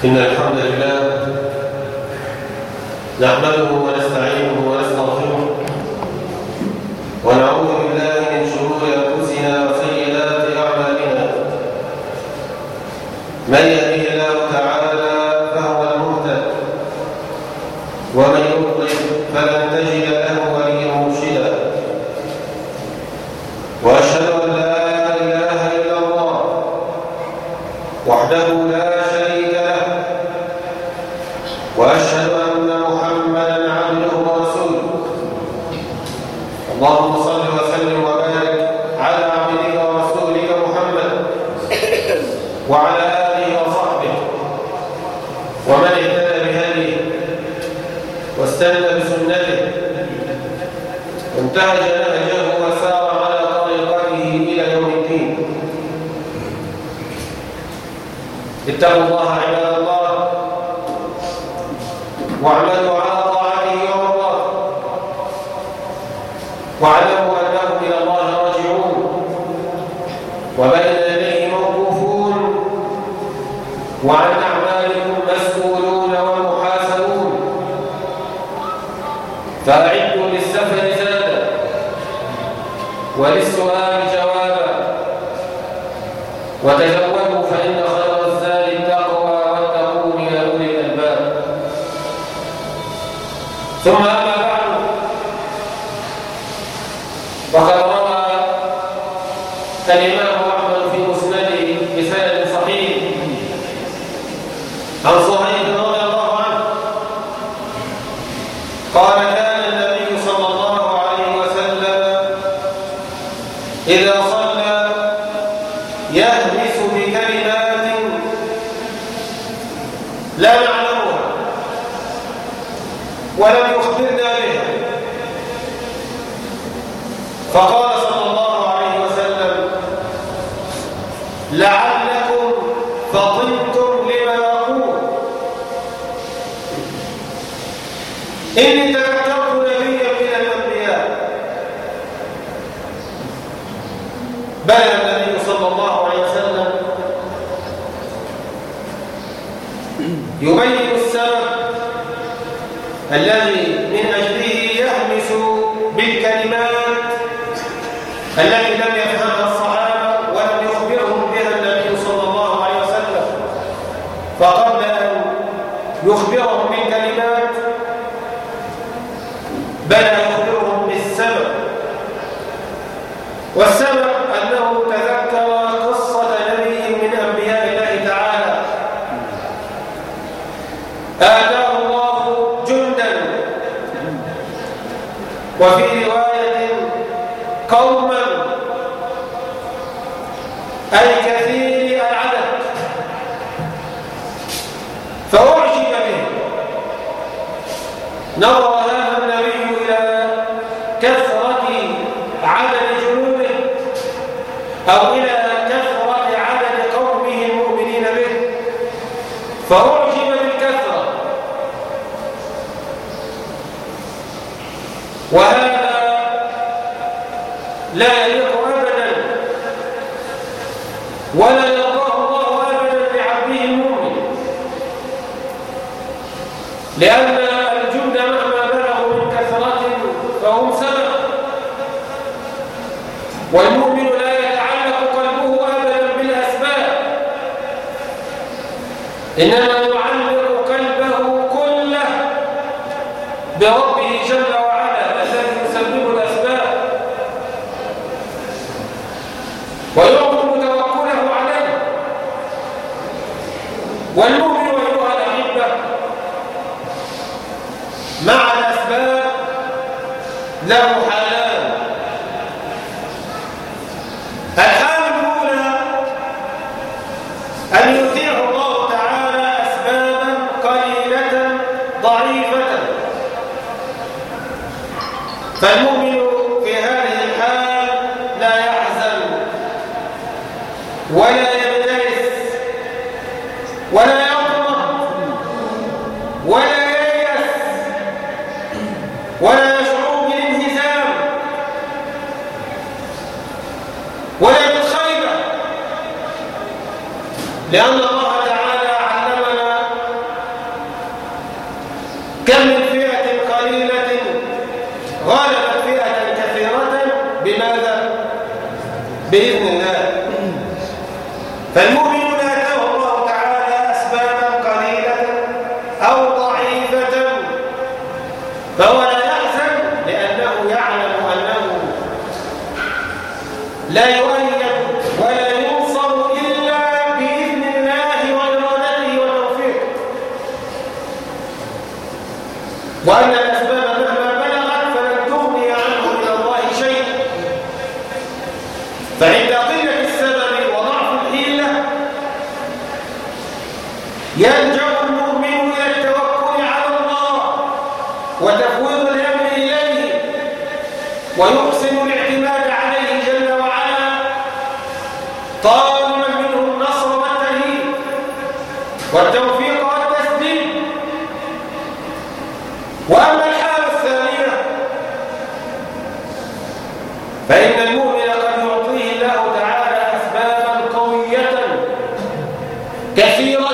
إن الحمد لله نحمده ونستعينه ونستغفره ونعوذ بالله من شرور أنفسنا وسيئات أعمالنا. من يهده الله تعالى فهو المهتد ومن يضلل فلن تجد له وليا مرشدا. وأشهد أن لا إله إلا الله وحده لا شريك له، وأشهد أن محمدا عبده ورسوله. اللهم صل وسلم وبارك على عبدك ورسولك محمد وعلى آله وصحبه ومن اهتدى بهديه واستنى بسنته وانتهج نهجه وسار على طريقته إلى يوم الدين. اتقوا الله عباد الله واعملوا على طاعته ومرضاه، واعلموا أنكم إلى الله راجعون وبين يديه موقوفون، وعن أعمالكم مسؤولون ومحاسبون. فأعدوا للسفر زادا وللسؤال جوابا، وتزودوا فإن خير الزاد التقوى واتقون يا أولي الألباب. ثم أما بعد، فقد روى الإمام أحمد في مسنده بسند صحيح عن صهيب رضي الله عنه قال: كان النبي صلى الله عليه وسلم إذا صلى يهمس بكلمات لا نعلمها ولم يخبرنا بها، فقال صلى الله عليه وسلم: لعلكم فطنتم لما أقول، إني تذكرت نبيا من الأنبياء. بلغ النبي صلى الله عليه وسلم يبين السبب الذي من أجله يهمس بالكلمات التي لم يفهمها الصحابة ولم يخبرهم بها النبي صلى الله عليه وسلم. فقبل أن يخبرهم بالكلمات بدأ يخبرهم بالسبب، والسبب أنه تذكر قصة نبي من أنبياء الله تعالى آتاه الله جندا، وفي رواية قوما، أي كثير العدد، فأعجب به. نظر هذا النبي إلى كثرة عدد جنوده أو إلى كثرة عدد قومه المؤمنين به، فأعجب بالكثرة، وهذا لا يليق أبدا ولا يرضاه الله أبدا لعبده المؤمن، لأن الجند مهما بلغوا من كثرة فهم سبب، والمؤمن لا يتعلق قلبه أبدا بالأسباب، إنما يعلق قلبه كله بربه جل وعلا الذي يسبب الأسباب ويعظم توكله عليه. والمؤمن أيها الأحبة مع الأسباب له حالان: الحالة الأولى أن يطيع الله تعالى أسبابا قليلة ضعيفة، فالمؤمن في هذه الحال لا يحزن ولا يبتئس ولا يقنط ولا ييأس ولا يشعر بالانهزام ولا بالخيبة، لأن الله تعالى علمنا لماذا؟ بإذن الله. فالمؤمنون آتاهم الله تعالى أسبابا قليلة أو ضعيفة فهو لا يحزن لأنه يعلم أنه لا يؤيد ولا ينصر إلا بإذن الله وإرادته وتوفيقه، وأن الأسباب مهما بلغت فلن تغني عنه من الله شيء. فعند قلة السبب وضعف الحيلة يلجأ المؤمن إلى التوكل على الله وتفويض الأمر إليه ويحسن الاعتماد عليه جل وعلا طالبا منه النصر والتأييد والتوفيق والتسديد. وأما الحالة الثانية فإن المؤمن قد يعطيه الله تعالى أسبابا قوية كثيرة،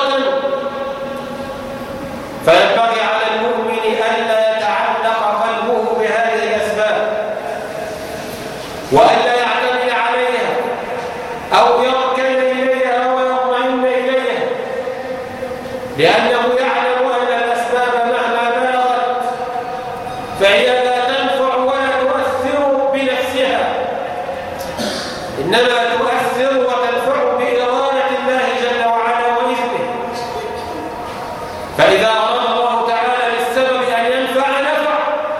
فينبغي على المؤمن ألا يتعلق قلبه بهذه الأسباب وألا يعتمد عليها أو يركن إليها ويطمئن إليها، لأنه يعلم أن الأسباب مهما بلغت فهي لا تنفع ولا تؤثر بنفسها، إنما تؤثر وتنفع بإرادة الله جل وعلا وإذنه. فإذا أراد الله تعالى للسبب أن ينفع نفع،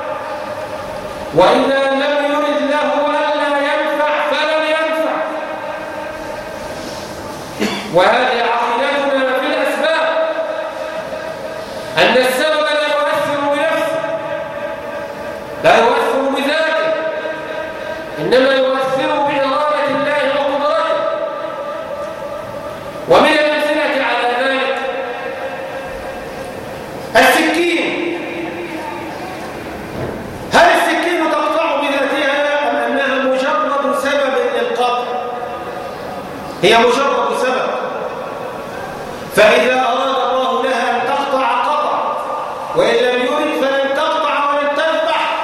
وإذا لم يرد له ألا ينفع فلن ينفع. وهذه عقيدتنا في الأسباب، أن السبب لا يؤثر بنفسه، لا يؤثر بذاته، إنما يؤثر بإرادة الله وقدرته. ومن الأمثلة على ذلك السكين. هل السكين تقطع بذاتها أم أنها مجرد سبب للقطع؟ هي مجرد سبب، فإذا أراد الله لها أن تقطع قطع، وإن لم يرد فلن تقطع ولن تذبح.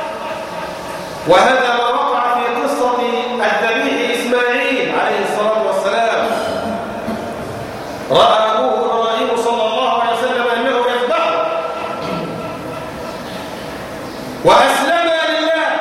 وهذا ما وقع في قصة الذبيح إسماعيل عليه الصلاة والسلام. رأى أبوه إبراهيم صلى الله عليه وسلم أنه يذبحه وأسلم لله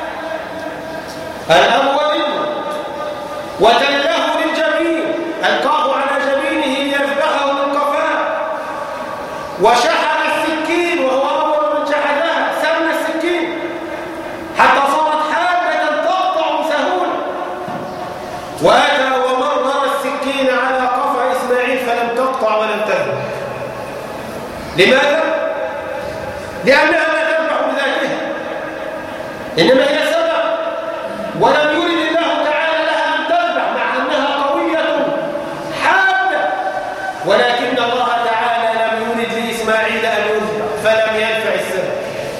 الأب والابن وتله للجبين، ألقاه على جبينه ليذبحه من قفاه، وشحن السكين وهو أول من شحنها، سمن السكين حتى صارت حادة تقطع بسهولة، وأتى ومرر السكين على قفا إسماعيل فلم تقطع ولم تذبح. لماذا؟ لأنها لا تذبح بذاتها، إنما هي سبب، ولم يرد الله تعالى لها أن تذبح مع أنها قوية حادة، ولكن الله تعالى لم يرد لإسماعيل أن يذبح فلم ينفع السبب.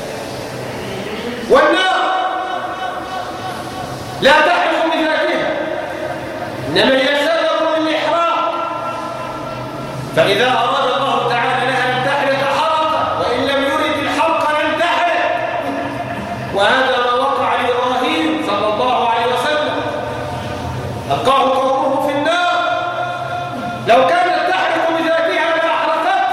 والنار لا تحرق بذاتها، إنما هي سبب للإحراق، فإذا أراد الله تعالى لها أن تحرق حرقة، وإن لم يرد الحرق لن تحرق. وهذا ما وقع لإبراهيم صلى الله عليه وسلم، ألقاه قومه في النار، لو كانت تحرق بذاتها لأحرقت،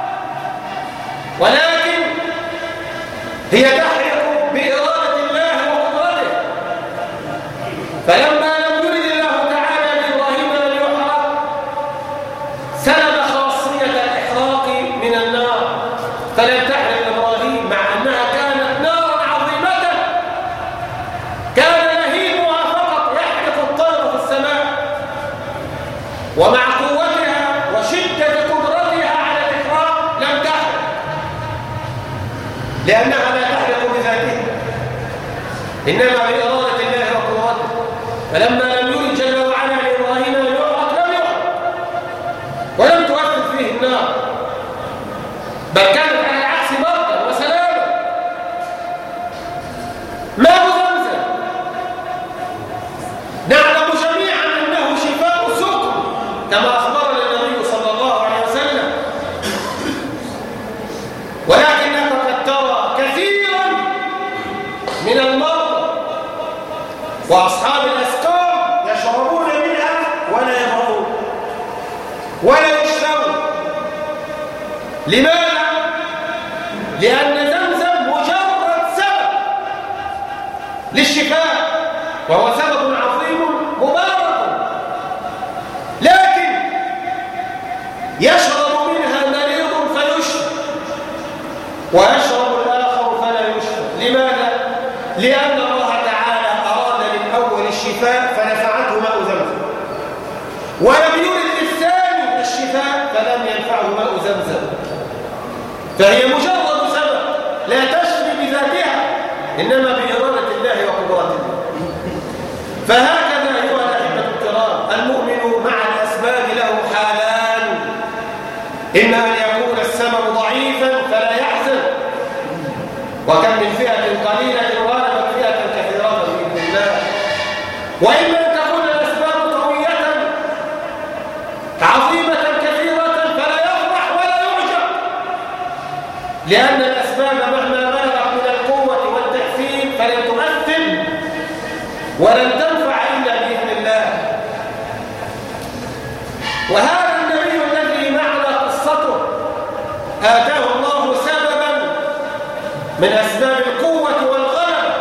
ولكن هي تحرق بإرادة الله وقدرته. فلما لم يرد الله تعالى لإبراهيم أن يحرق سلب خاصية الإحراق من النار، فلم تحرق إبراهيم مع أنها كانت نارا عظيمة، كان لهيبها فقط يحرق الطير في السماء، ومع قوتها وشدة قدرتها على الإحراق لم تحرق، لأنها لا تحرق بذاتها، إنما بإرادة الله وقوته. فلما لم يرد جل وعلا لإبراهيم أن يحرق لم يحرق، ولم تؤثر فيه النار، بل كانت على العكس بردا وسلاما. ماء زمزم نعلم جميعا أنه شفاء سقم كما أخبرنا النبي صلى الله عليه وسلم، ولكنك قد ترى كثيرا من المرضى وأصحاب الأسقام يشربون منها ولا يضرون ولا يشربون. لماذا؟ لأن زمزم مجرد سبب للشفاء، وهو سبب عظيم مبارك، لكن يشرب منها مريض فيشفى ويشرب الآخر فلا يشفى. لماذا؟ لأن الله تعالى أراد للأول الشفاء فنفعته ماء زمزم، ولم يرد للثاني الشفاء فلم ينفعه ماء زمزم. فهي مجرد سبب لا تشفي بذاتها، إنما بإرادة الله وقدرته. فهكذا أيها الأحبة الكرام، المؤمن مع الأسباب له حالان: إما أن يكون السبب ضعيفا فلا يحزن، وكم من فئة قليلة غلبت فئة كثيرة بإذن الله، وإما أن تكون الأسباب قوية عظيمة كثيرة فلا يفرح ولا يعجب، لأن الأسباب مهما بلغت من القوة والتأثير فلن تؤثر ولن تنفع إلا بإذن الله. وهذا النبي الذي معنا قصته آتاه الله سببا من أسباب القوة والغلبة،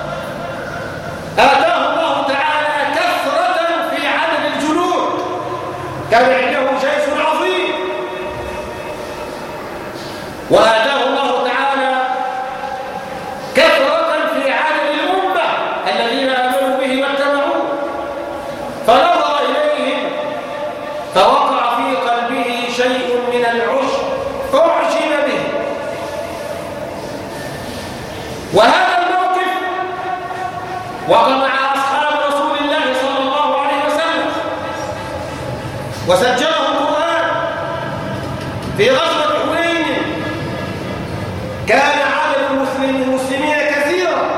آتاه الله تعالى كثرة في عدد الجنود، كان عنده جيش عظيم، وآتاه الله تعالى كثرة في عدد الأمة الذين آمنوا به واتبعوه، فنظر إليهم فوقع في قلبه شيء من العجب، أعجب به. وهذا الموقف وقع مع أصحاب رسول الله صلى الله عليه وسلم، وسجله القرآن في غزوة حنين. كان عدد المسلمين كثيرا،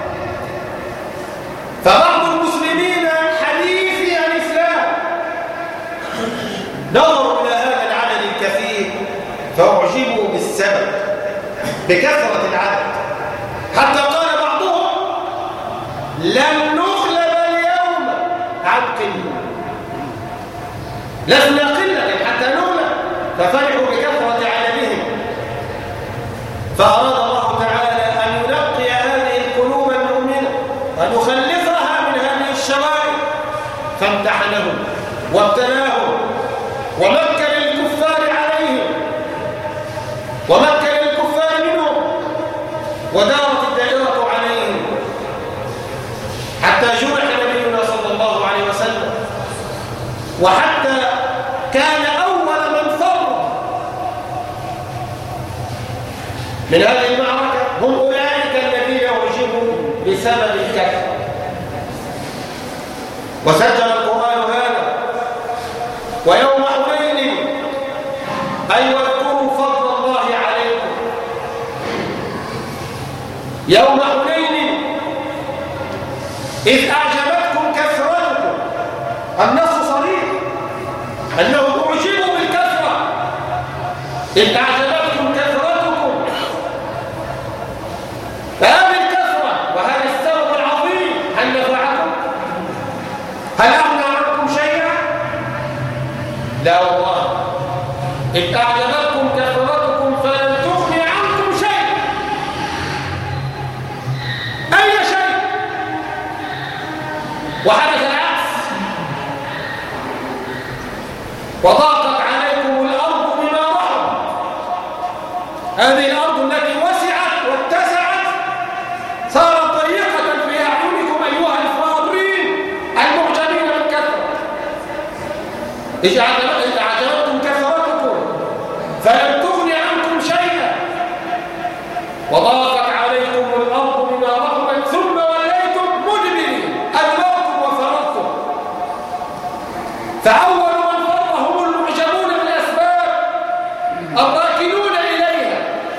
فبعض المسلمين حديثي الإسلام نظروا إلى هذا العدد الكثير فأعجبوا بالسبب، بكثرة العدد، حتى قال بعضهم: لن نغلب اليوم عن قلة، لسنا قلة حتى نغلب، ففرحوا بكثرة عددهم. فأراد الله تعالى أن ينقي هذه القلوب المؤمنة وأن يخلصها من هذه الشرائع، فامتحنهم وابتلاهم ومكن الكفار عليهم ومكن الكفار منهم، ودارت الدائرة عليهم حتى جرح نبينا صلى الله عليه وسلم، وحتى كان أول من فر من هذه المعركة هم أولئك الذين أعجبوا بسبب الكفر. وسجل القرآن هذا: ويوم حنين أي واذكروا فضل الله عليكم. يوم حنين إذ أعجبتكم كثرتكم، النص صريح أنهم أعجبوا بالكثرة، إذ أعجبتكم كثرتكم، فهذه الكثرة وهذا السبب العظيم هل نفعكم؟ هل أغنى عنكم شيئا؟ لا والله. إذ أعجبتكم كثرتكم فلن تغني عنكم شيئا، أي شيء. وحدث العكس: وضاقت عليكم الأرض بما رحبت. هذه الأرض التي وسعت واتسعت صارت ضيقة في أعينكم أيها الفاضلين المعجبين بالكثرة. إذ أعجبتكم كثرتكم فلم تغن عنكم شيئا، وضاقت عليكم الأرض بما رحبت ثم وليتم مدبرين، أدبرتم وفررتم. فأول من فر هم المعجبون بالأسباب الراكنون إليها،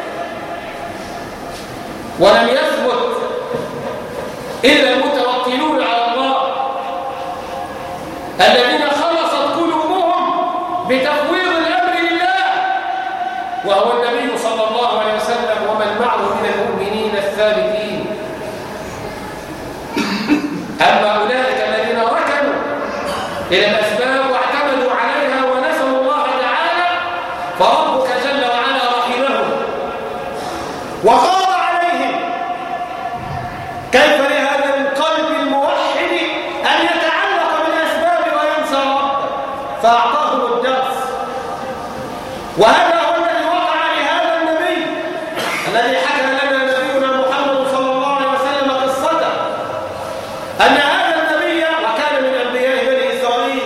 ولم يثبت إلا المتوكلون على الله الذين خلصت قلوبهم أما أولئك الذين ركنوا إلى الأسباب واعتمدوا عليها ونسوا الله تعالى فربك جل وعلا رحمهم وغار عليهم. كيف لهذا القلب الموحد أن يتعلق بالأسباب وينسى ربه فأعطاهم الدرس. وهذا هو الذي وقع لهذا النبي الذي حكى لنا نبينا محمد صلى الله عليه وسلم قصته أن هذا النبي وكان من أنبياء بني إسرائيل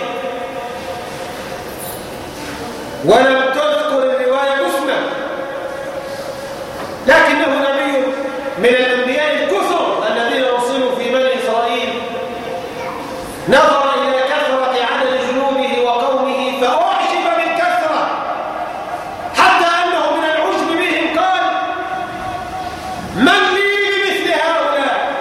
ولم تذكر الرواية اسمه لكنه نبي من الأنبياء الكثر الذين أرسلوا في بني إسرائيل. نظر إلى كثرة عدد جنوده وقومه فأعجب بالكثرة حتى أنه من العجب بهم قال من لي بمثل هؤلاء؟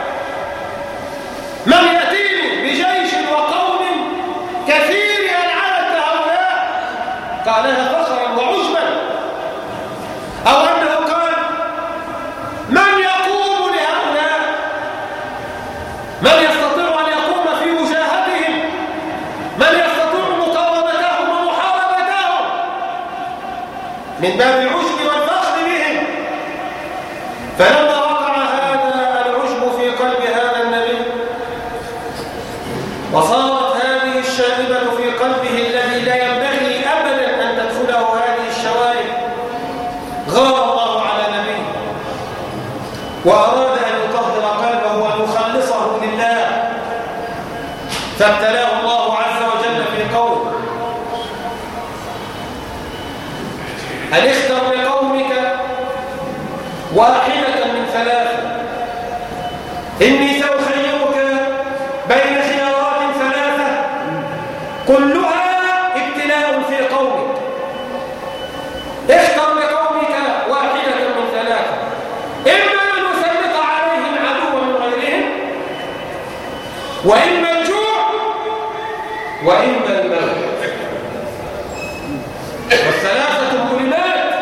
من يأتيني بجيش وقوم كثير العدد هؤلاء؟ قالها فخرا وعجبا. أو أنه قال من يقوم لهؤلاء؟ من يستطيع أن يقوم في مجاهدهم؟ من يستطيع مقاومتهم ومحاربتهم؟ من باب العجب والفخر بهم. فلما وقع هذا العجب في قلب هذا النبي وصارت هذه الشائبة في قلبه الذي لا ينبغي أبدا أن تدخله هذه الشوائب غار الله على نبيه وأراد أن يطهر قلبه وأن يخلصه لله فابتلاه الله عز وجل في قوله أن اختر لقومك واحدة من ثلاثة إني سأخيرك بين خيارات ثلاثة كلها ابتلاء في قومك. اختر لقومك واحدة من ثلاثة إما أن نسلط عليهم عدوا من غيرهم وإما الجوع وإما الموت والثلاثة مهمات.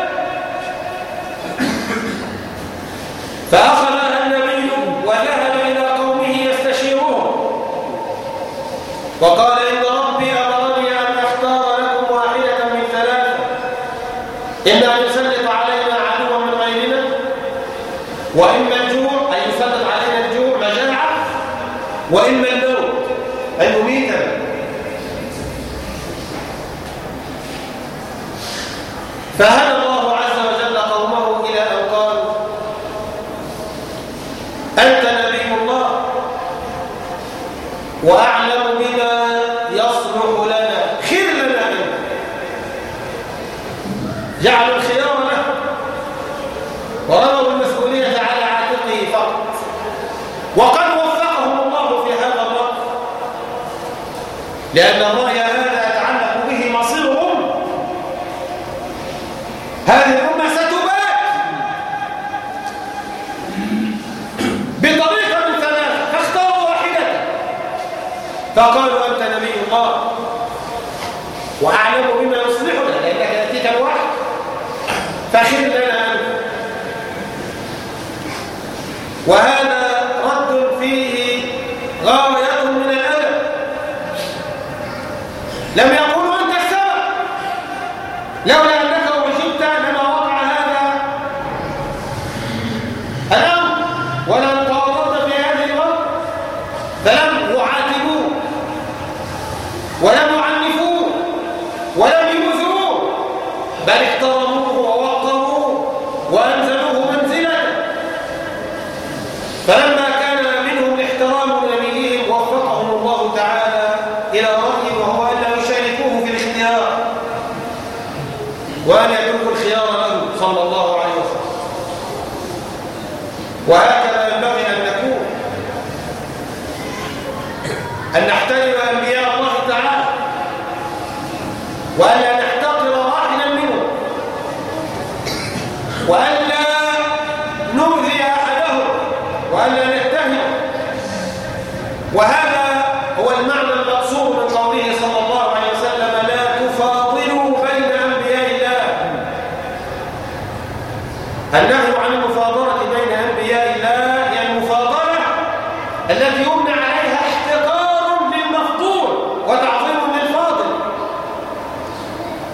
فأخذها النبي وذهب إلى قومه يستشيرهم وقال إن ربي أمرني أن أختار لكم واحدة من ثلاثة إما أن يسلط علينا عدوا من غيرنا وإما الجوع أن يسلط علينا الجوع مجاعة وإما الموت أن يميتنا. فهدى الله عز وجل قومه إلى أن قالوا أنت نبي الله وأعلم بما يصلح لنا خير لنا أنت. جعلوا الخيار له ورموا المسؤولية على عاتقه فقط وقد وفقهم الله في هذا الرأي لأن الرأي هذا يتعلق به مصيرهم. هذه الأمة ستبات بطريقة من ثلاثة فاختاروا واحدة فقالوا أنت نبي الله وأعلم بما يصلحنا لأنك يأتيك الوحي فخير لنا أنت. وهذا رد فيه غاية من الأدب. لم يقولوا أنت السبب لولا أنك وجدت لما وقع هذا الأمر ولم تورط في هذه الأمر. فلم يعاتبوه ولم يعنفوه ولم يؤذوه بل احترموه ووقروه وأنزلوه منزلا. فلما كان منهم الاحترام لنبيهم وفقهم الله تعالى إلى رأيه وهو أن لا يشاركوه في الاختيار وأن يتركوا الخيار له صلى الله عليه وسلم. وهكذا ينبغي أن نكون أن نحترم أنبياء الله تعالى وأن لا نحتقر واحدا منهم وأن لا نؤذي أحدهم وأن لا نتهم. وهذا هو المعنى المقصود من قوله صلى الله عليه وسلم لا تفاضلوا بين أنبياء الله. النهي عن المفاضلة بين أنبياء الله هي المفاضلة التي يمنع عليها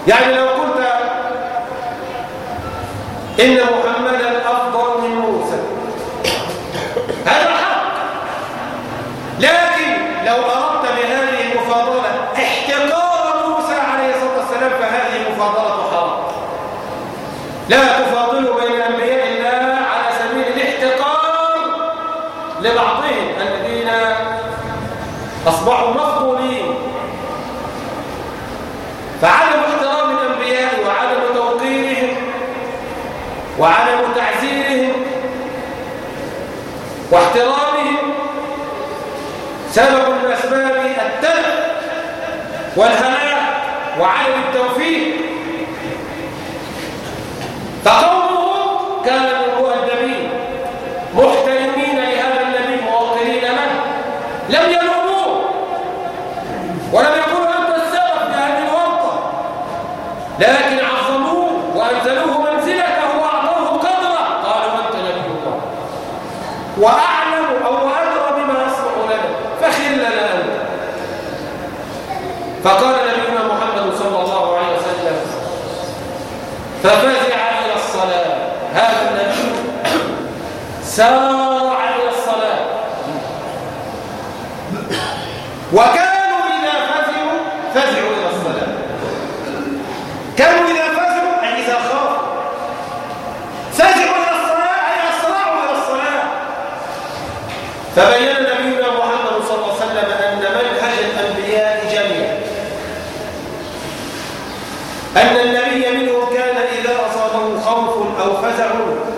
يعني لو قلت إن محمدا أفضل من موسى هذا حق، لكن لو أردت بهذه المفاضلة احتقار موسى عليه الصلاة والسلام فهذه المفاضلة حرام. لا تفاضلوا بين أنبياء الله على سبيل الاحتقار لبعضهم الذين أصبحوا مفضولين. فعدم احترام الأنبياء وعدم توقيرهم وعدم تعزيرهم واحترامهم سبب من أسباب التلف والهلاك وعدم التوفيق. فقومه كانوا مؤدبين محترمين لهذا النبي موقرين له، لم يلوموه ولم يقولوا أنت السبب لهذه الورطة، لكن عظموه وأنزلوه منزلته وأعطوه قدره. قالوا أنت نبي الله وأعلم أو أدرى بما يصنع لنا فخل لنا أنت. فقال نبينا محمد صلى الله عليه وسلم ففزع إلى الصلاة. هذا النبي سارع إلى الصلاة. وكانوا إذا فزعوا إلى الصلاة. كانوا إذا فزعوا أي إذا خافوا فزعوا إلى الصلاة أي أسرعوا إلى الصلاة. فبين نبينا محمد صلى الله عليه وسلم أن منهج الأنبياء جميعا أن النبي منهم كان إذا أصابه خوف أو فزع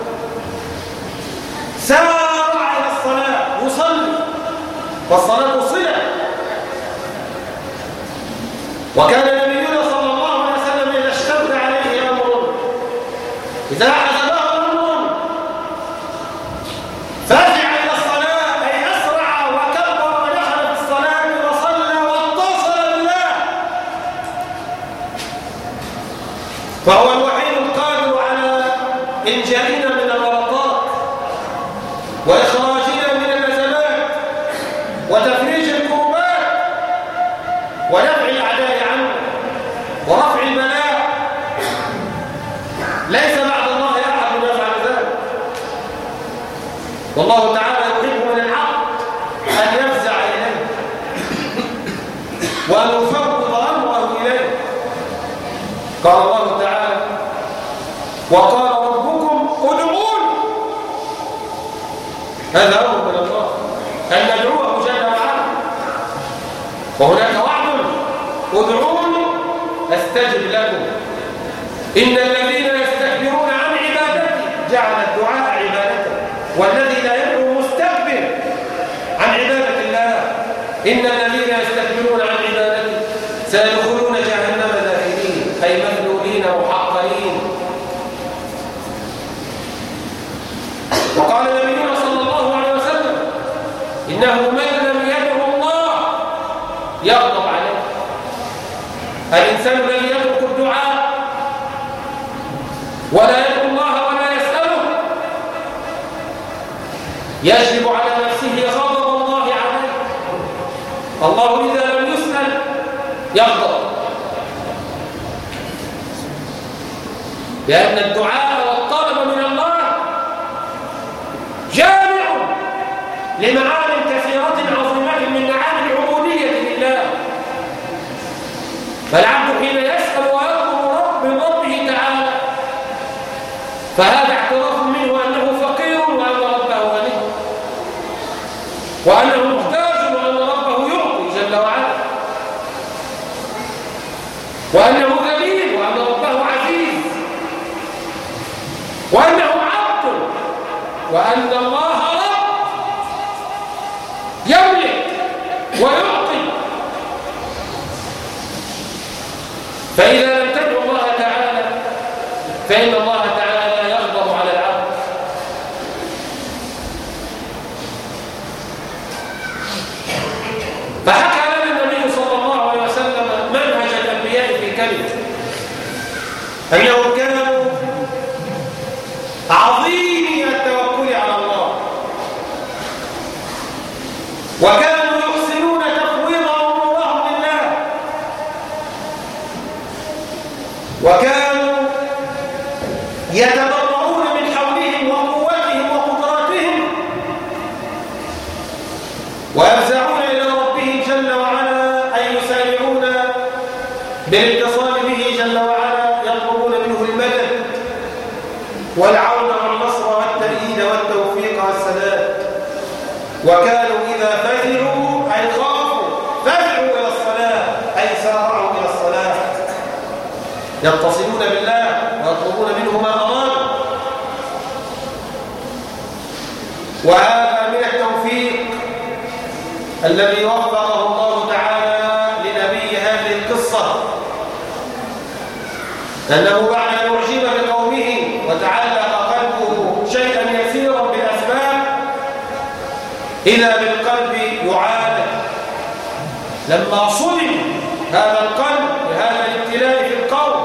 سارع إلى الصلاة يصلي، والصلاة صلة. وكان نبينا صلى الله عليه وسلم إذا اشتد عليه أمر إذا حسبه أمر فزع إلى الصلاة أي أسرع وكبر ودخل في الصلاة وصلى واتصل بالله. فهو الوحيد القادر على إنجائنا من الورطات وإخراجنا من الأزمات وتفريج الكربات ودفع الأعداء عنه ورفع البلاء. ليس بعد الله أحد يفعل ذلك. والله تعالى يحب من العبد أن يفزع إليه وأن يفوض أمره إليه. قال الله تعالى وقال ربكم ادعوني. هذا أمر من الله أن ندعوه جل وعلا. وهناك وعد ادعوني أستجب لكم إن الذين يستكبرون عن عبادتي جعل الدعاء عبادته والذي لا يدعو مستكبر عن عبادة الله إن الذين يستكبرون عن عبادتي سيدخلون جهنم داخلين أي مذلولين محقرين. وقال نبينا صلى الله عليه وسلم إنه من لم يدعو الله يغضب عليه. الإنسان الذي يترك الدعاء ولا يدعو الله ولا يسأله يجلب على نفسه غضب الله عليه. الله إذا لم يسأل يغضب، لأن الدعاء والطلب من الله جامع لمعان كثيرة عظيمة من معاني العبودية لله. فالعبد حين يسأل ويطلب من ربه تعالى فهذا اعتراف منه أنه فقير وأن ربه غني، وأنه محتاج وأن ربه يعطي جل وعلا، وأنه ذليل وأن ربه عزيز، وأنه عبد وأن الله رب يملك ويعطي. فإذا لم تدعو الله تعالى فإن الله تعالى يغضب على العبد. فحكى لنا النبي صلى الله عليه وسلم منهج الأنبياء في كلمة أنهم كانوا عظيمي التوكل على الله، وكانوا يحسنون تفويض أمورهم لله، يتبرعون من حولهم وقوتهم وقدراتهم ويفزعون إلى ربهم جل وعلا أن يسارعون بالاتصال به جل وعلا، يطلبون منه المدد والعون والنصر والتأييد والتوفيق والسداد. وكانوا إذا فزعوا أي خافوا فزعوا إلى الصلاة أي سارعوا إلى الصلاة، يتصلون بالله ويطلبون منه ما أرادوا. وهذا من التوفيق الذي وفقه الله تعالى لنبي هذه القصة، أنه بعد أن أعجب بقومه وتعلق قلبه شيئا يسيرا بالأسباب إذا بالقلب يعاد. لما صدم هذا القلب بهذا الابتلاء في القوم،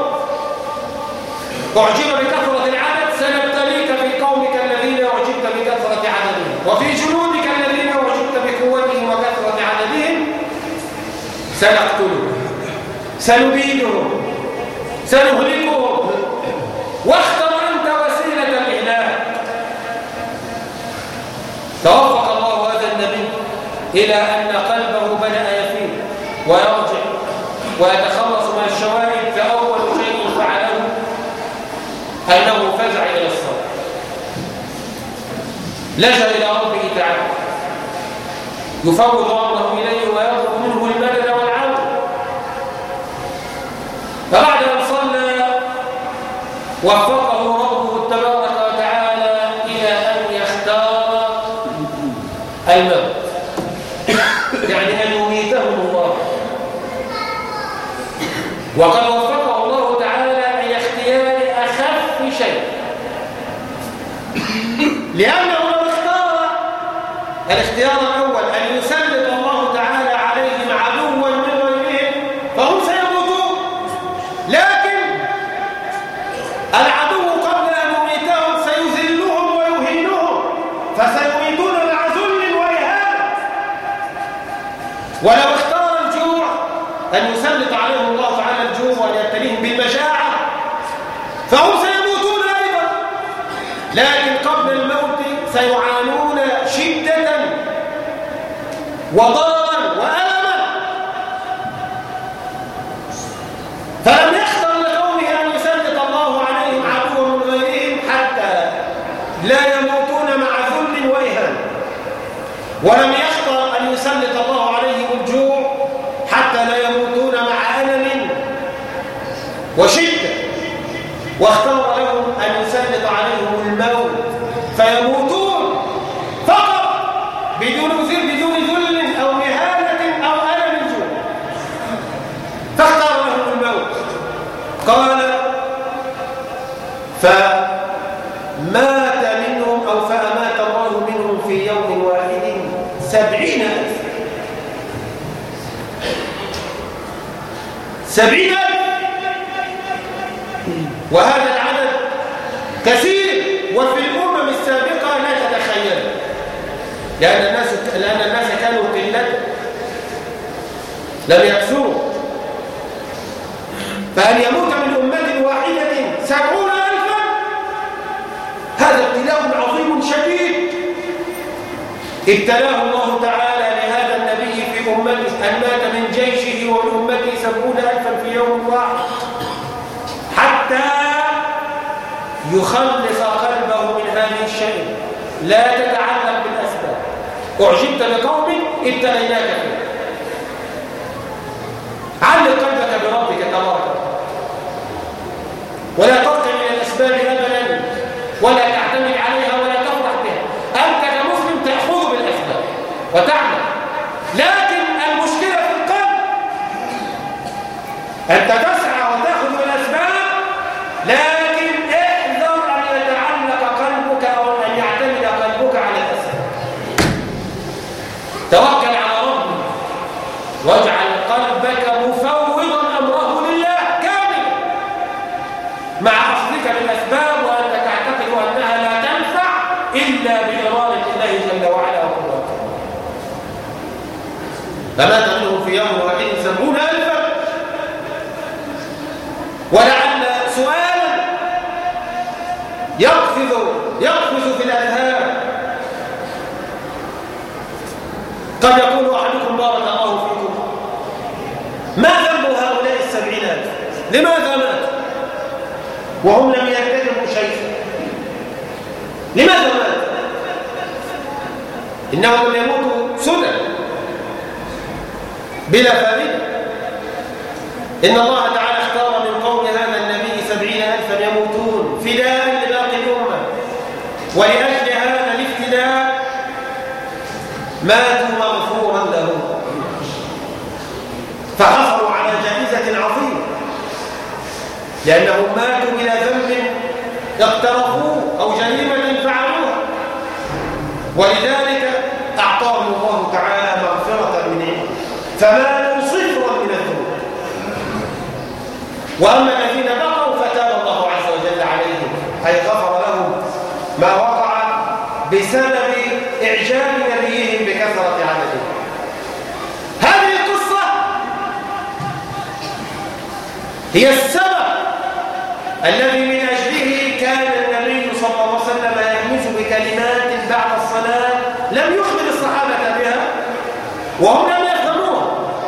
أعجب بكثرة العدد، سنبتليك في قومك الذين أعجبت بكثرة عددهم، وفي جنودك الذين أعجبت بقوتهم وكثرة عددهم، سنقتلهم سنبيدهم سنهلكهم، واختر أنت وسيلة الإهلاك. توفق الله هذا النبي إلى أن قلبه بدأ يفيض ويرجع ويتخلص من الشوائب، فأول شيء فعله أنه فزع إلى الصلاة، لجأ إلى ربه تعالى يفوض أمره إليه ويطلب منه المدد والعون. فبعد أن صلى وفقه ربه تبارك وتعالى إلى أن يختار الموت، يعني أن يميتهم الله. وقد وفقه الله تعالى إلى اختيار أخف شيء، لأنه لو اختار الاختيار الأول أن يسلط الله تعالى عليهم عدوا من غيرهم فهم سيموتون، لكن العدو قبل أن يميتهم سيذلهم ويهينهم، فسيميتون مع ذل وإهانة. ولو اختار الجوع أن يسلط عليهم الله تعالى الجوع وأن يبتليهم بالمجاعة فهم سيموتون أيضا، لكن قبل الموت سيعانون شدة وضررا وألما. فلم يختر لقومه أن يسلط الله عليهم عدوا من غيرهم حتى لا يموتون مع ذل وإهانة، ولم يختر أن يسلط الله عليهم الجوع حتى لا يموتون مع ألم وشدة، واختار لهم أن يسلط عليهم الموت فيموتون فقط بدون ذل أو إهانة أو ألم الجوع، فاختار لهم الموت. قال فمات منهم أو فأمات الله منهم في يوم واحد 70,000. 70,000، وهذا العدد كثير وفي الأمم السابقة لا تتخيل، لأن الناس كانوا قلة لم يكثروا. فأن يموت من أمة واحدة 70,000 هذا ابتلاء عظيم شديد ابتلاه الله تعالى لهذا النبي في أمته، أن مات من جيشه ومن أمته 70,000 في يوم واحد حتى يخلص قلبه من هذه الشيء. لا تتعلق بالأسباب، أعجبت بقوم ابتليناك فيه، علق قلبك بربك تبارك ولا تركن إلى الأسباب أبدا ولا تعتمد عليها ولا تفرح بها. أنت كمسلم تأخذ بالأسباب وتعمل، لكن المشكلة في القلب. أنت تسعى وتأخذ بالأسباب، لكن احذر أن يتعلق قلبك أو أن يعتمد قلبك على الأسباب. توكل على ربك واجعل قلبك مفوضا أمره لله كاملا مع أخذك بالأسباب، وأنت تعتقد أنها لا تنفع إلا بإرادة الله جل وعلا وقدرته. فمات منهم في يوم واحد 70,000. ولعل سؤالا لماذا مات وهم لم يرتكبوا شيئا؟ لماذا مات؟ إنهم لم يموتوا سدى بلا فائدة. إن الله تعالى اختار من قوم هذا النبي 70,000 يموتون فداء لباقي الأمة، ولأجل هذا الافتداء ماتوا مغفورا لهم، فحصلوا على جائزة عظيمة لأنهم ماتوا بلا ذنب اقترفوه أو جريمة فعلوها، ولذلك أعطاهم الله تعالى مغفرة من عنده فماتوا صفرا من الذنوب. وأما الذين بقوا فتاب الله عز وجل عليهم، أي غفر لهم ما وقع بسبب إعجاب نبيهم بكثرة عددهم. هذه القصة هي السبب الذي من أجله كان النبي صلى الله عليه وسلم يهمس بكلمات بعد الصلاة لم يخبر الصحابة بها وهم لم يفهموها،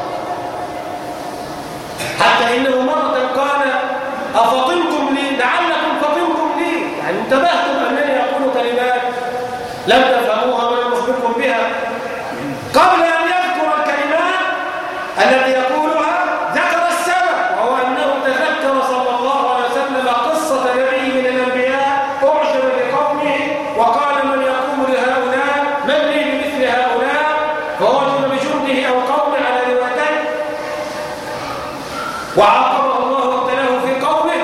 حتى إنه مرة قال أفطنتم لي لعلكم فطنتم لي، يعني انتبهتم أنني أقول كلمات لم تفهموها ولم أخبركم بها. قبل أن يذكر الكلمات التي يقولها ذكر السبب، وهو أنه تذكر صلى الله عليه وسلم قصة نبي من الأنبياء أعجب بقومه وقال من يقوم لهؤلاء من لي بمثل هؤلاء، فوجد بجنده أو قومه على روايتين، وعاقبه الله وابتلاه في قومه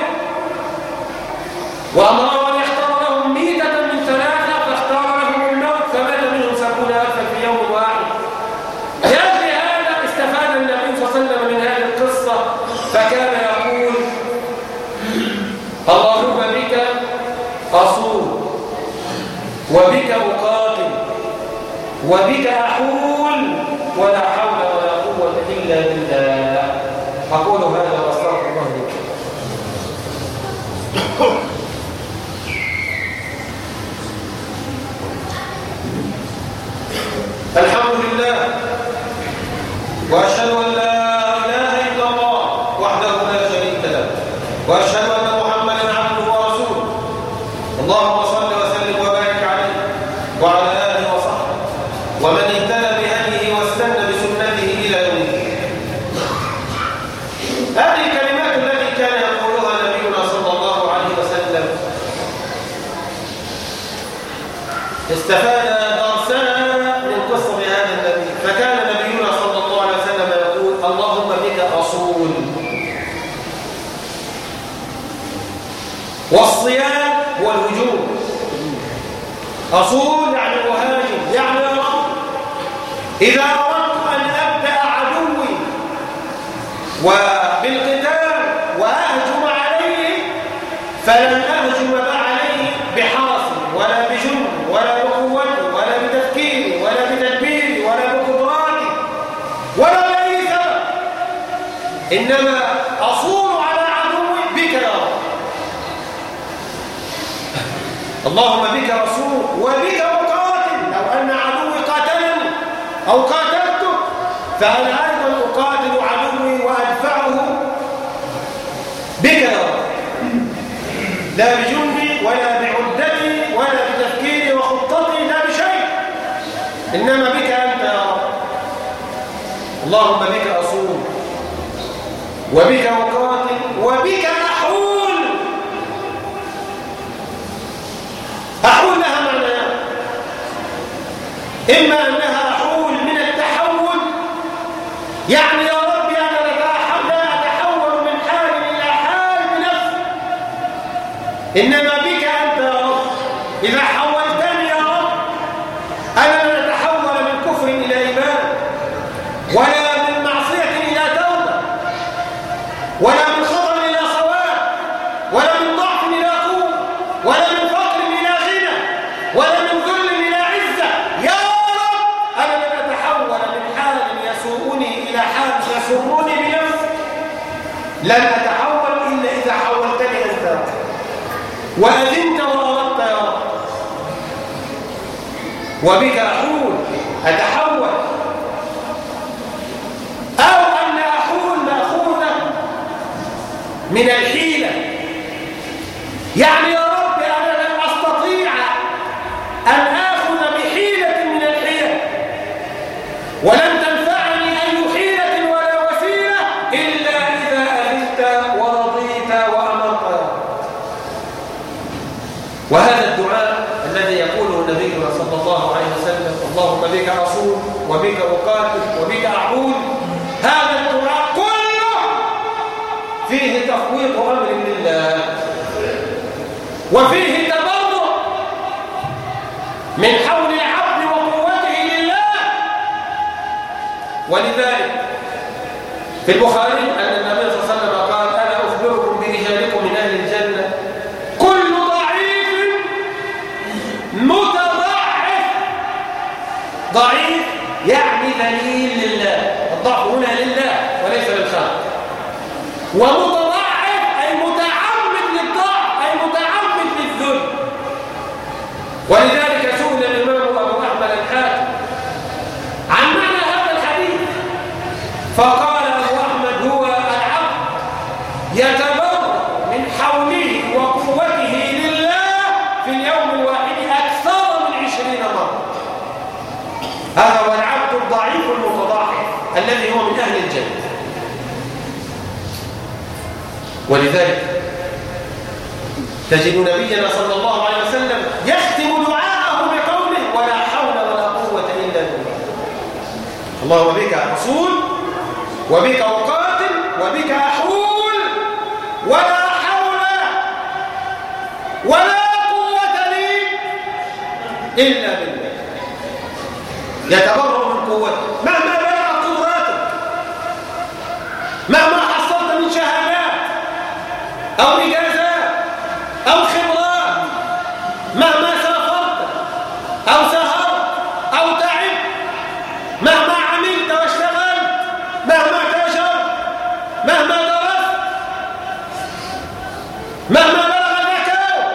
وأمره أن يختار لهم ميتة من 3 فاختار لهم الموت فمات منهم 70,000 في يوم واحد. لأجل هذا استفاد النبي صلى الله عليه وسلم من هذه القصة فكان يقول اللهم بك أصوم وبك أقاتل وبك أحول ولا حول ولا قوة إلا بالله. أقول هذا وأستغفر الله لي. الحمد لله وأشهد أن لا إله إلا الله وحده لا شريك له وأشهد أن محمدا عبده ورسوله. اللهم صل وسلم وبارك عليه وعلى آله وصحبه ومن اهتدى بهديه واستنى بسنته إلى يوم الدين. هذه الكلمات التي كان يقولها نبينا صلى الله عليه وسلم استفاد درسنا من قصة هذا النبي، فكان نبينا صلى الله عليه وسلم يقول اللهم بك أصول. والصيام هو الهجوم، أصول يعني أهاجم، يعني يا رب إذا أردت أن أبدأ عدوي وبالقتال وأهجم عليه فلن أهجم عليه بحرس ولا بجند ولا بقوتي ولا بتفكيري ولا بتدبيري ولا بقدراتي ولا بأي سبب، إنما أصول على عدوي بك يا رب. اللهم بك رسول وبك أقاتل، لو أن عدوي قاتلني أو قاتلته فأنا أيضا أقاتل عدوي وأدفعه بك يا رب، لا بجندي ولا بعدتي ولا بتفكيري وخطتي لا بشيء، إنما بك أنت يا رب. اللهم بك أصول وبك أقاتل وبك أحول. أحول لها معنى، إما أنها أحول من التحول، يعني يا رب أنا لا أتحول من حال إلى حال بنفسي، إنما بك أنت يا رب. إذا حولتني يا رب أنا لا أتحول من كفر إلى إيمان ولا من معصية إلى توبة ولا من خطأ إلى صواب ولا من ضعف إلى قوة ولا من فقر إلى غنى ولا من ذل إلى عزة. يا رب أنا لن أتحول من حال يسوءني إلى حال يسرني بنفسي، لن أتحول إلا إذا حولتني أنت وأذنت وأردت يا رب. وبك أحول أتحول، أو أن أحول مأخوذة من الحيلة. يعني يا رب أنا لن أستطيع أن آخذ بحيلة من الحيل، ولن تنفعني أي حيلة ولا وسيلة إلا إذا أذنت ورضيت وأمرت. وهذا الدعاء الذي يقوله نبينا صلى الله عليه وسلم: اللهم بك أصوم وبك أقاتل وبك أعود، هذا الدعاء كله فيه تفويض أمر لله، وفيه تبرع من حول العبد وقوته لله. ولذلك في البخاري أن النبي صلى الله عليه وسلم قال: أنا أخبركم برجالكم من أهل الجنة كل ضعيف متضعف. ضعيف يعني ذليل لله، الضعف هنا لله وليس للخلق. ومتضعف أي متعمد للضعف، أي متعمد للذل. ولذلك سئل الإمام أبو أحمد الحاكم عن معنى هذا الحديث، فقال أبو أحمد: هو العبد يتبرأ من حوله وقوته لله في اليوم الواحد أكثر من 20 مرة. هذا هو العبد الضعيف المتضاعف الذي هو من أهل الجنة. ولذلك تجد نبينا صلى الله عليه وسلم يختم دعاءه بقوله: ولا حول ولا قوة إلا بالله. اللهم بك أصول وبك أقاتل وبك أحول، ولا حول ولا قوة لي إلا بالله. يتبرأ من قوته مهما بلغت قدراتك، مهما حصلت من شهادات أو إجازات أو خبرات، مهما سافرت أو سهرت أو تعبت، مهما عملت واشتغلت، مهما تاجرت، مهما درست، مهما بلغ ذكاؤك،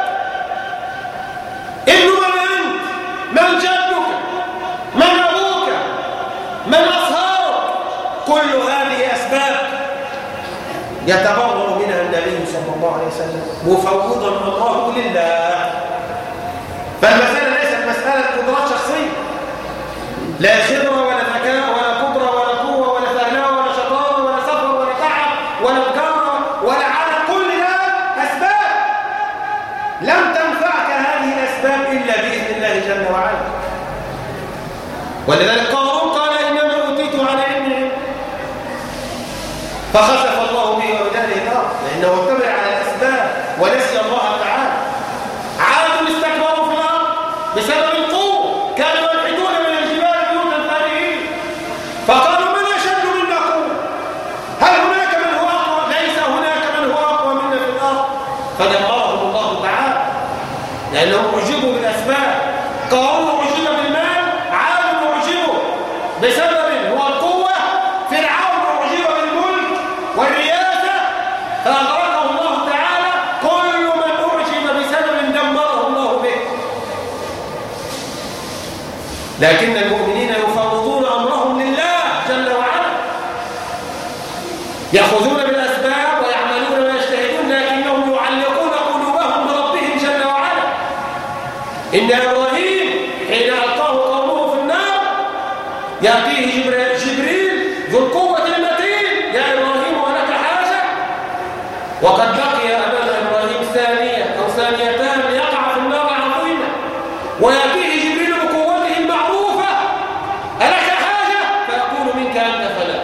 ابن من أنت، من جدك، من أبوك، من أصهارك، كل هذه أسباب يتبرأ منها النبي صلى الله عليه وسلم مفوضا أمره لله. فالمسألة ليست مسألة قدرات شخصية، لا خبرة ولا ذكاء ولا قدرة ولا قوة ولا فهلاوة ولا شطارة ولا سفر ولا تعب ولا تجارة ولا عالم. كل ده أسباب لم تنفعك هذه الأسباب إلا بإذن الله جل وعلا. ولذلك قارون قال: إنما أوتيت على علم، فخسف الله به وبداره الأرض، لأنه اتبع على الأسباب ونسي الله تعالى. عاد استكبروا في الأرض بسبب القوة، كانوا ينحتون من الجبال بيوتا فارهين، فقالوا: من أشد منا قوة؟ هل هناك من هو أقوى؟ ليس هناك من هو أقوى منا في الأرض. فدمرهم الله تعالى لأنهم أعجبوا بالأسباب. قارون أعجب بالمال، عاد أعجبوا بسبب هو القوة، فرعون أعجب بالملك والرياسة فأغرقه الله تعالى. كل من أعجب بسبب دمره الله به. لكن المؤمنين يفوضون أمرهم لله جل وعلا، يأخذون بالأسباب ويعملون ويجتهدون، لكنهم يعلقون قلوبهم بربهم جل وعلا. إن إبراهيم حين ألقاه قومه في النار يأتيه جبريل ذو القوة المتين: يا إبراهيم ولك حاجة؟ وقد بقي أمام إبراهيم ثانية أو ثانيتان ليقع في النار عظيمة، ويأتيه جبريل بقوته المعروفة: ألك حاجة؟ فيقول: منك أنت فلا.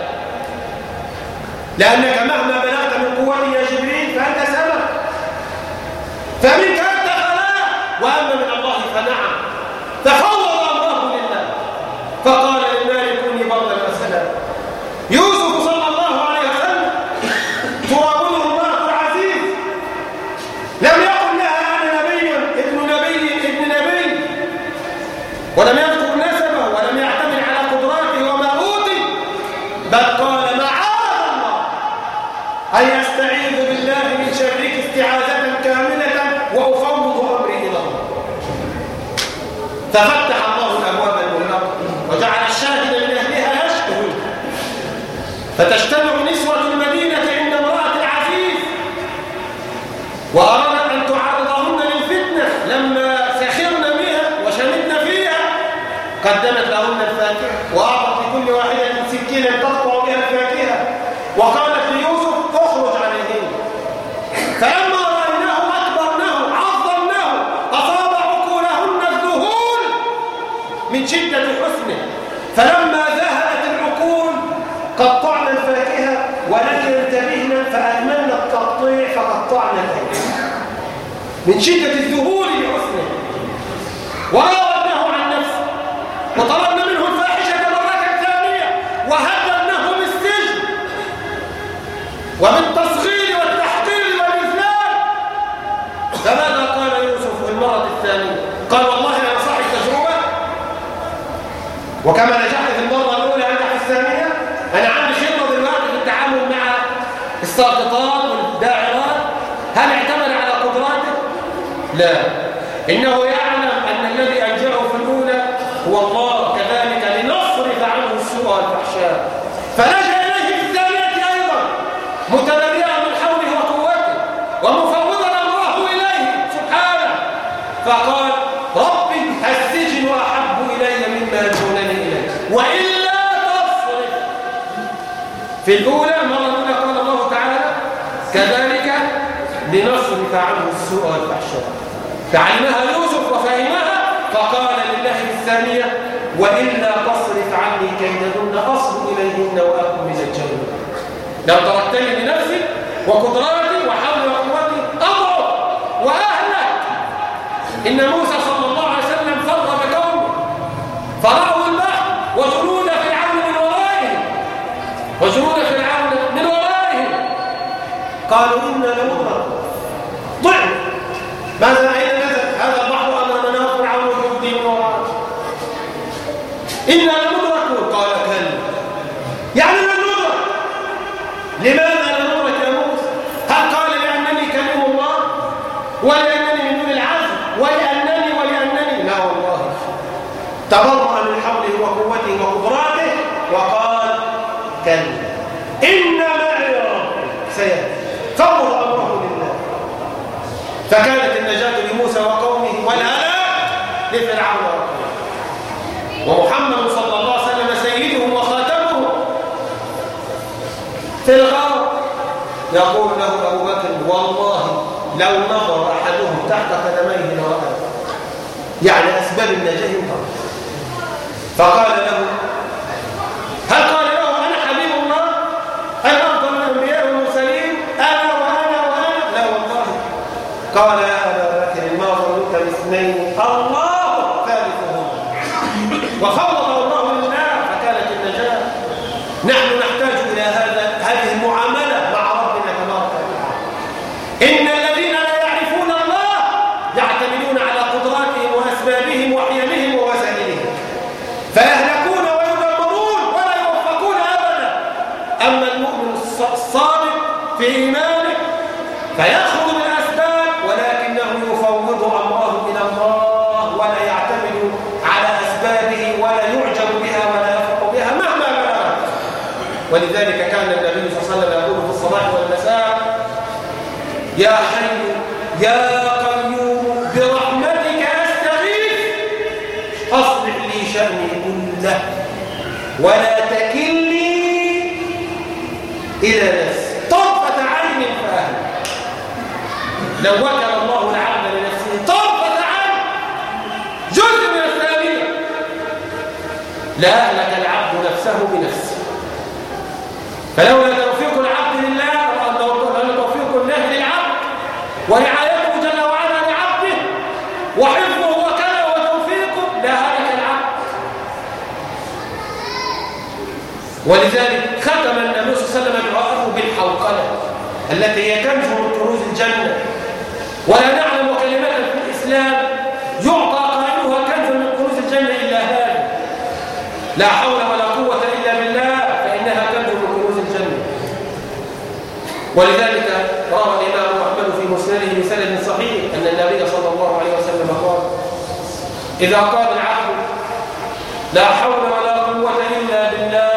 لأنك مهما بلغت من قوتي يا جبريل فأنت سبب، فمنك أنت فلا، وأما من الله فنعم. ففوض أمره لله، فقال للنار: كوني بردا وسلاما. يوسف صلى الله عليه وسلم تراوده امرأة العزيز، لم يقل لها: أنا نبي ابن نبي ابن نبي، ولم يذكر نسبه ولم يعتمد على قدراته وما أوتي، بل قال: معاذ الله أن يستعيذ بالله من شرك استعاذة كاملة وأفوض أمري إلى الله. ففتح الله الأبواب المغلقة وجعل الشاهد من أهلها يشكو، فتجتمع نسوة المدينة عند امرأة العزيز وقالت ليوسف اخرج عليهن. فلما رأيناه أكبرناه عظمناه أصاب عقولهن الذهول من شدة حسنه. فلما ذهلت العقول قطعنا الفاكهة ولم ينتبهن فأهملنا التقطيع فقطعنا الأيدي من شدة الذهول بحسنه. وراودناه عن نفسه وطلبنا منه الفاحشة مرة ثانية وهددناه بالسجن وبالتصغير والتحقير والإذلال. فماذا قال يوسف في المرة الثانية؟ قال والله أنا صاحب تجربة، وكما نجحت في المرة الأولى أنجح في الثانية. أنا عندي خبرة دلوقتي في التعامل مع الساقطات والداعرات. هل اعتمد على قدراته؟ لا، إنه يعلم أن الذي أنجاه في الأولى هو الله، كذلك لنصرف عنه السوء والفحشاء. فلجأ إليه في الثانية أيضا متبرئا من حوله وقوته ومفوضا أمره إليه سبحانه، فقال ربي السجن أحب إلي مما يدعونني إليه وإلا تصرف. في الأولى مرة الأولى قال الله تعالى كذلك لنصرف عنه السوء والفحشاء، فعلمها يوسف وفهمها فقال لله في الثانية وإلا تصرف عني كيدهن أصب إليهن وأكن من الجاهلين. لو تركتني بنفسي وقدراتي وحولي وقوتي أضعف وأهلك. إن موسى صلى الله عليه وسلم فر بقومه فرأوا البحر وجنود فرعون من ورائهم قالوا إنا لمدرك ضعف. ماذا أين نزل هذا البحر أمامنا فرعون وجنوده من ورائهم إنا لمدرك. قال كلا يعني لن ندرك. لماذا لن ندرك يا موسى؟ هل قال لأنني كلم الله ولأنني من دون العزم ولأنني لا والله، تبرأ من حوله وقوته وقدراته وقال كلا إن معي ربي سيهدين. فوض أمره لله. فكانت النجاة لموسى وقومه والهلاك لفرعون وقومه. ومحمد صلى الله عليه وسلم سيدهم وخاتمهم في الغار يقول له أبو بكر والله لو نظر أحدهم تحت قدميه لرأى، يعني أسباب النجاة انظر. فقال له هل قال له أنا حبيب الله؟ أنا أفضل من الأنبياء والمرسلين؟ أنا لا والله. قال يا أبا بكر ما ظنك باثنين الله ثالثهما. وفوض الله لله فكانت النجاة. نحن نحتاج إلى هذه المعاملة مع ربنا تبارك وتعالى. إن الذين لا يعرفون الله يعتمدون على قدراتهم وأسبابهم وحيلهم ووسائلهم فيهلكون ويدمرون ولا يوفقون أبدا. أما المؤمن الصادق في إيمانه فيأخذ بالأسباب ولكنه يفوض أمره إلى الله ولا يعتمد على أسبابه ولا يعجب بها ولا يفرح بها مهما بلغت. ولذلك كان النبي صلى الله عليه وسلم يقول في الصباح والمساء يا حي يا قيوم برحمتك أستغيث أصلح لي شأني كله ولا تكلني إلى نفسي طرفة عين فأهلك. لو وكل الله العبد لنفسه طرفة عين جزء من الثانية لأهلك العبد نفسه بنفسه. فلولا توفيق العبد لله ولولا توفيق الله للعبد ورعايته جل وعلا لعبده وحفظه وكله وتوفيقه لهلك العبد. ولذلك ختم النبي صلى الله عليه وسلم دعاءه بالحوقلة التي هي كنز من كنوز الجنة. ولا نعلم كلمة في الإسلام يعطى قائلها كنز من كنوز الجنة إلا هذا. لا حول ولا قوة إلا بالله فإنها كنز من كنوز الجنة. ولذلك روى الإمام أحمد في مسنده بسند صحيح أن النبي صلى الله عليه وسلم قال إذا قال العبد لا حول ولا قوة إلا بالله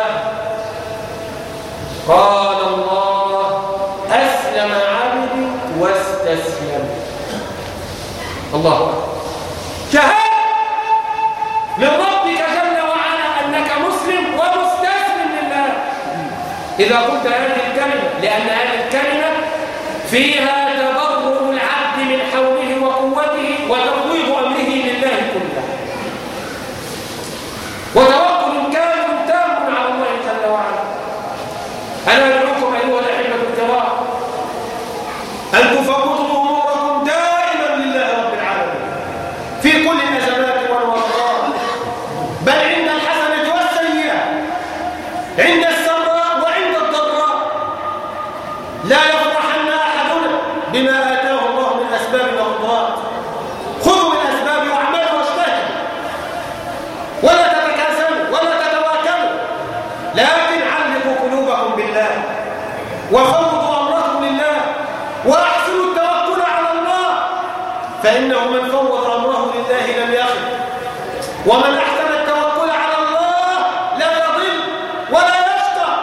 قال الله أسلم عبدي واستسلم. الله أكبر. شهادة من ربك جل وعلا أنك مسلم ومستسلم لله. إذا قلت هذه الكلمة، لأن هذه الكلمة فيها تبرؤ العبد من حوله وقوته وتفويض أمره لله كله، وتوكل كامل تام على الله جل وعلا. أنا أدعوكم أيها الأحبة الكرام أن تفوضوا أموركم دائما لله رب العالمين في كل الأزمات والوضراء، بل عند الحسنة والسيئة، عند السراء وعند الضراء. لا يفرحن أحدنا بما آتاه الله من أسباب وقدرات. خذوا من الأسباب واعملوا واجتهدوا، ولا تتكاسلوا ولا تتواكلوا، لكن علقوا قلوبكم بالله وفوضوا أمركم لله وأحسنوا التوكل على الله، فإنه من فوض أمره لله لم يخب، ومن أحسن التوكل على الله لا يضل ولا يشقى،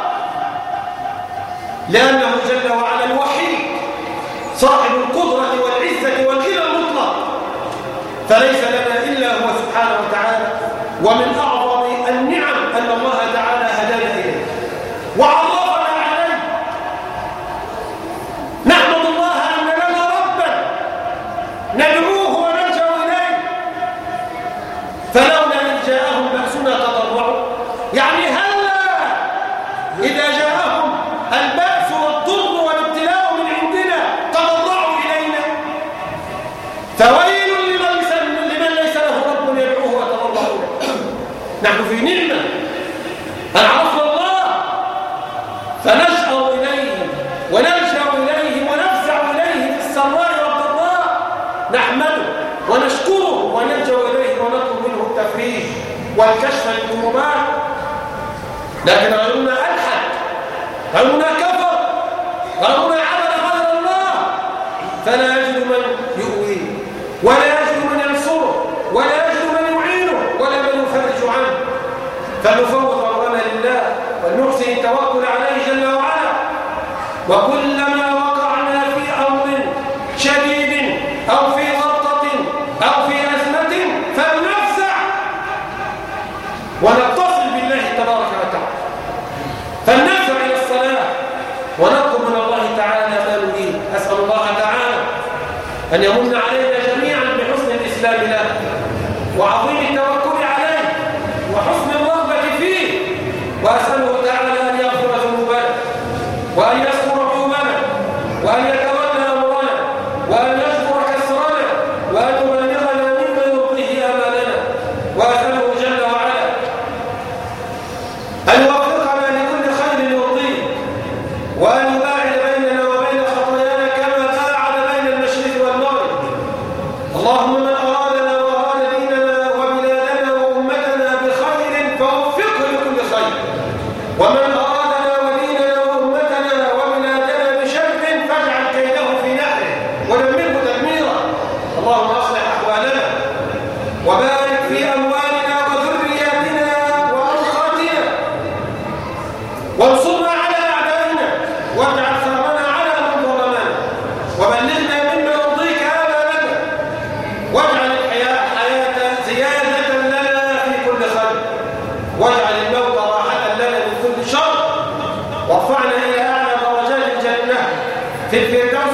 لأنه جل وعلا الوحيد صاحب القدرة والعزة والغنى المطلق، فليس لنا إلا هو سبحانه وتعالى. ومن أعظم النعم أن الله تعالى هدانا إليه وعرفنا عليه. نحمد الله أن لنا ربا ندعوه ونلجأ إليه، فلولا إذ جاءهم بأسنا تضرعوا، يعني هلا إذا جاءهم البأس والضر والابتلاء من عندنا تضرعوا إلينا. فويل لمن ليس له رب يدعوه ويتضرع إليه. نحن في نعمة أن عرفنا الله فنشأر إليه ونلجأ إليه ونفزع إليه في السراء والضراء، نحمده ونشكره ونلجأ إليه ونطلب منه التفريج والكشف للكربات. لكن غيرنا ألحد، غيرنا كفر، غيرنا عبد غير الله، فلا يجد من يؤويه ولا يجد من ينصره ولا يجد من يعينه ولا من يفرج عنه. فنفوض أمرنا لله ونحسن التوكل عليه جل وعلا. وكلما وقعنا في أمر شديد أو في ضغطة أو في أزمة فلنفزع ونتصل بالله تبارك وتعالى، فلنفزع إلى الصلاة ونطلب من الله تعالى ما نريد. أسأل الله تعالى أن يمن علينا جميعا بحسن الإسلام له وعظيم التوكل عليه وحسن الرغبة فيه، وأسأله تعالى أن يغفر ذنوبنا وأن يستر عيوبنا وأن يتولى أمرنا وأن يجبر كسرنا وأن يبلغنا مما يرضيه آمالنا. وأسأله جل وعلا أن يوفقنا لكل خير يرضيه، وأن يباعد بيننا وبين خطايانا كما باعد بين المشرق والمغرب. اللهم من أرادنا وأراد ديننا وبلادنا وأمتنا بخير فوفقه لكل خير، ومن أرادنا وديننا وأمتنا وبلادنا بشر فاجعل كيده في نحره ودمره تدميرا. اللهم أصلح أحوالنا وبارك في أموالنا وذرياتنا وأوقاتنا، وانصرنا على أعدائنا واجعل ثارنا على من ظلمنا، وبلغنا مما يرضيك آمالنا، واجعل الحياة زيادة لنا في كل خير، واجعل الموت راحة لنا من كل شر، وارفعنا إلى أعلى درجات الجنة في الفردوس